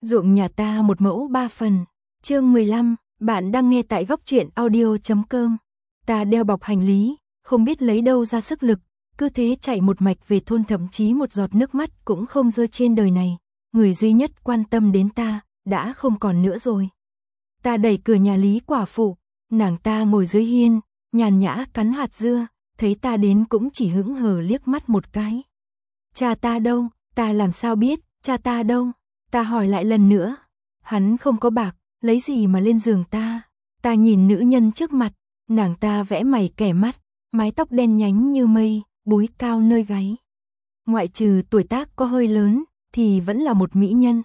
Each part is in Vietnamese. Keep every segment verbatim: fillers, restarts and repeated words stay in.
Ruộng nhà ta một mẫu ba phần. Chương mười lăm, bạn đang nghe tại góc truyện audio chấm com. Ta đeo bọc hành lý, không biết lấy đâu ra sức lực, cứ thế chạy một mạch về thôn, thậm chí một giọt nước mắt cũng không rơi trên đời này. Người duy nhất quan tâm đến ta đã không còn nữa rồi. Ta đẩy cửa nhà Lý quả phụ, nàng ta ngồi dưới hiên, nhàn nhã cắn hạt dưa, thấy ta đến cũng chỉ hững hờ liếc mắt một cái. Cha ta đâu? Ta làm sao biết, cha ta đâu? Ta hỏi lại lần nữa. Hắn không có bạc, lấy gì mà lên giường ta? Ta nhìn nữ nhân trước mặt, nàng ta vẽ mày kẻ mắt, mái tóc đen nhánh như mây, búi cao nơi gáy. Ngoại trừ tuổi tác có hơi lớn, thì vẫn là một mỹ nhân.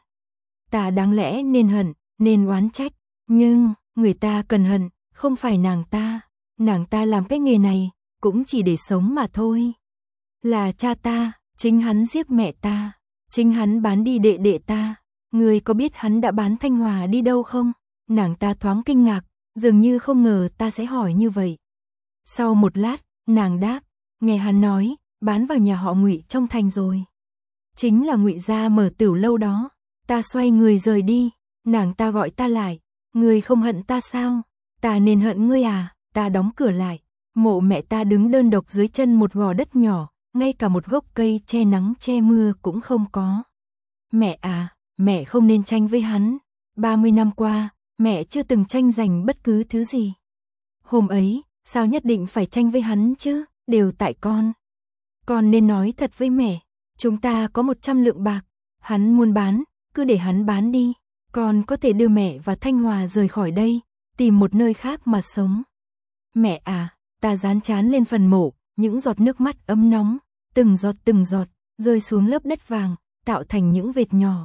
Ta đáng lẽ nên hận, nên oán trách, nhưng người ta cần hận, không phải nàng ta. Nàng ta làm cái nghề này, cũng chỉ để sống mà thôi. Là cha ta, chính hắn giết mẹ ta, chính hắn bán đi đệ đệ ta. Người có biết hắn đã bán Thanh Hòa đi đâu không? Nàng ta thoáng kinh ngạc, dường như không ngờ ta sẽ hỏi như vậy. Sau một lát, nàng đáp, nghe hắn nói, bán vào nhà họ Ngụy trong thành rồi. Chính là Ngụy gia mở tiểu lâu đó. Ta xoay người rời đi, nàng ta gọi ta lại, ngươi không hận ta sao? Ta nên hận ngươi à? Ta đóng cửa lại, mộ mẹ ta đứng đơn độc dưới chân một gò đất nhỏ, ngay cả một gốc cây che nắng che mưa cũng không có. Mẹ à, mẹ không nên tranh với hắn. ba mươi năm qua, mẹ chưa từng tranh giành bất cứ thứ gì. Hôm ấy, sao nhất định phải tranh với hắn chứ? Đều tại con. Con nên nói thật với mẹ, chúng ta có một trăm lượng bạc, hắn muốn bán, cứ để hắn bán đi. Con có thể đưa mẹ và Thanh Hòa rời khỏi đây, tìm một nơi khác mà sống. Mẹ à, ta dán trán lên phần mộ, những giọt nước mắt ấm nóng, từng giọt từng giọt, rơi xuống lớp đất vàng, tạo thành những vệt nhỏ.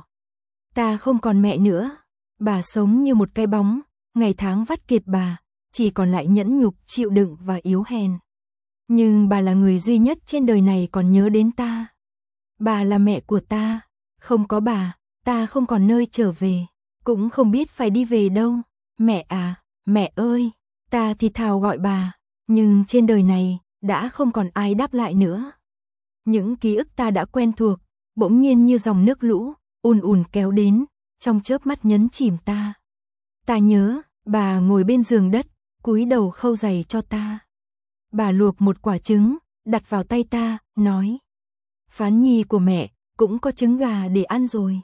Ta không còn mẹ nữa, bà sống như một cái bóng, ngày tháng vắt kiệt bà, chỉ còn lại nhẫn nhục, chịu đựng và yếu hèn. Nhưng bà là người duy nhất trên đời này còn nhớ đến ta. Bà là mẹ của ta, không có bà, ta không còn nơi trở về, cũng không biết phải đi về đâu. Mẹ à, mẹ ơi, ta thì thào gọi bà, nhưng trên đời này đã không còn ai đáp lại nữa. Những ký ức ta đã quen thuộc, bỗng nhiên như dòng nước lũ, ùn ùn kéo đến, trong chớp mắt nhấn chìm ta. Ta nhớ, bà ngồi bên giường đất, cúi đầu khâu giày cho ta. Bà luộc một quả trứng, đặt vào tay ta, nói: Phán nhi của mẹ, cũng có trứng gà để ăn rồi.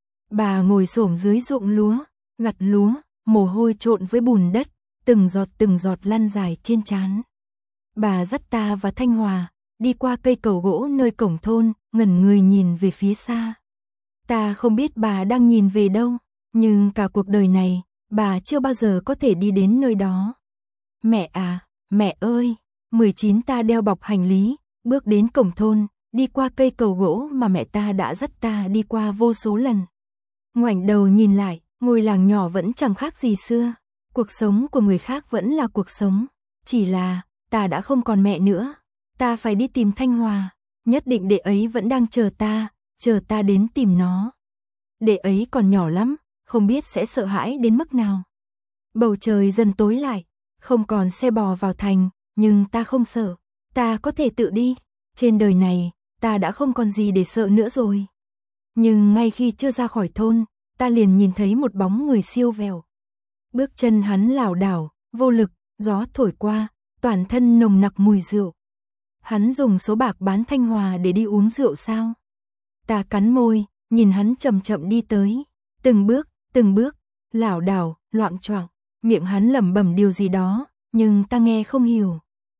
Bà ngồi xổm dưới ruộng lúa, gặt lúa, mồ hôi trộn với bùn đất, từng giọt từng giọt lăn dài trên trán. Bà dắt ta và Thanh Hòa, đi qua cây cầu gỗ nơi cổng thôn, ngẩn người nhìn về phía xa. Ta không biết bà đang nhìn về đâu, nhưng cả cuộc đời này, bà chưa bao giờ có thể đi đến nơi đó. Mẹ à, mẹ ơi, mười chín ta đeo bọc hành lý, bước đến cổng thôn, đi qua cây cầu gỗ mà mẹ ta đã dắt ta đi qua vô số lần. Ngoảnh đầu nhìn lại, ngôi làng nhỏ vẫn chẳng khác gì xưa. Cuộc sống của người khác vẫn là cuộc sống, chỉ là ta đã không còn mẹ nữa. Ta phải đi tìm Thanh Hòa, nhất định đệ ấy vẫn đang chờ ta, chờ ta đến tìm nó. Đệ ấy còn nhỏ lắm, không biết sẽ sợ hãi đến mức nào. Bầu trời dần tối lại, không còn xe bò vào thành, nhưng ta không sợ, ta có thể tự đi. Trên đời này, ta đã không còn gì để sợ nữa rồi. Nhưng ngay khi chưa ra khỏi thôn, ta liền nhìn thấy một bóng người siêu vẹo. Bước chân hắn lảo đảo, vô lực, gió thổi qua, toàn thân nồng nặc mùi rượu. Hắn dùng số bạc bán Thanh Hòa để đi uống rượu sao? Ta cắn môi, nhìn hắn chậm chậm đi tới, từng bước, từng bước, lảo đảo, loạng choạng, miệng hắn lẩm bẩm điều gì đó, nhưng ta nghe không hiểu.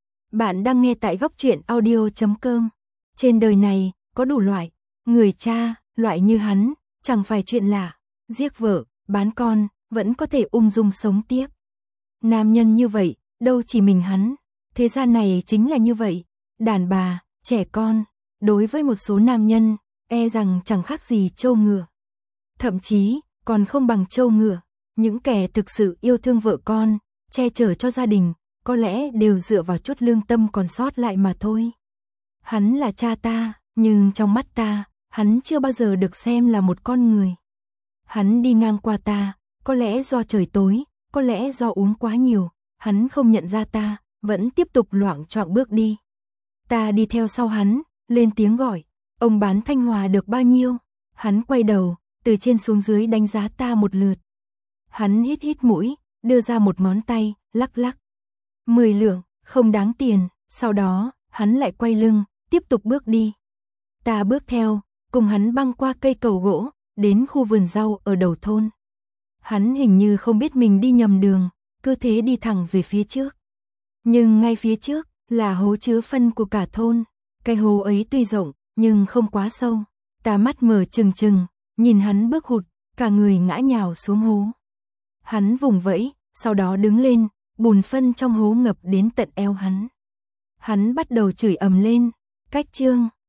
Bạn đang nghe tại góc truyện audio chấm com. Trên đời này, có đủ loại, người cha, loại như hắn, chẳng phải chuyện lạ, giết vợ, bán con, vẫn có thể ung dung sống tiếp. Nam nhân như vậy, đâu chỉ mình hắn, thế gian này chính là như vậy, đàn bà, trẻ con, đối với một số nam nhân, e rằng chẳng khác gì trâu ngựa. Thậm chí, còn không bằng trâu ngựa, những kẻ thực sự yêu thương vợ con, che chở cho gia đình, có lẽ đều dựa vào chút lương tâm còn sót lại mà thôi. Hắn là cha ta, nhưng trong mắt ta, hắn chưa bao giờ được xem là một con người. Hắn đi ngang qua ta, có lẽ do trời tối, có lẽ do uống quá nhiều, hắn không nhận ra ta, vẫn tiếp tục loạng choạng bước đi. Ta đi theo sau hắn, lên tiếng gọi, ông bán Thanh Hòa được bao nhiêu? Hắn quay đầu, từ trên xuống dưới đánh giá ta một lượt. Hắn hít hít mũi, đưa ra một ngón tay, lắc lắc. Mười lượng, không đáng tiền, sau đó, hắn lại quay lưng, tiếp tục bước đi. Ta bước theo, cùng hắn băng qua cây cầu gỗ, đến khu vườn rau ở đầu thôn. Hắn hình như không biết mình đi nhầm đường, cứ thế đi thẳng về phía trước. Nhưng ngay phía trước, là hố chứa phân của cả thôn. Cái hố ấy tuy rộng, nhưng không quá sâu. Ta mắt mở trừng trừng, nhìn hắn bước hụt, cả người ngã nhào xuống hố. Hắn vùng vẫy, sau đó đứng lên, bùn phân trong hố ngập đến tận eo hắn. Hắn bắt đầu chửi ầm lên, cách chương,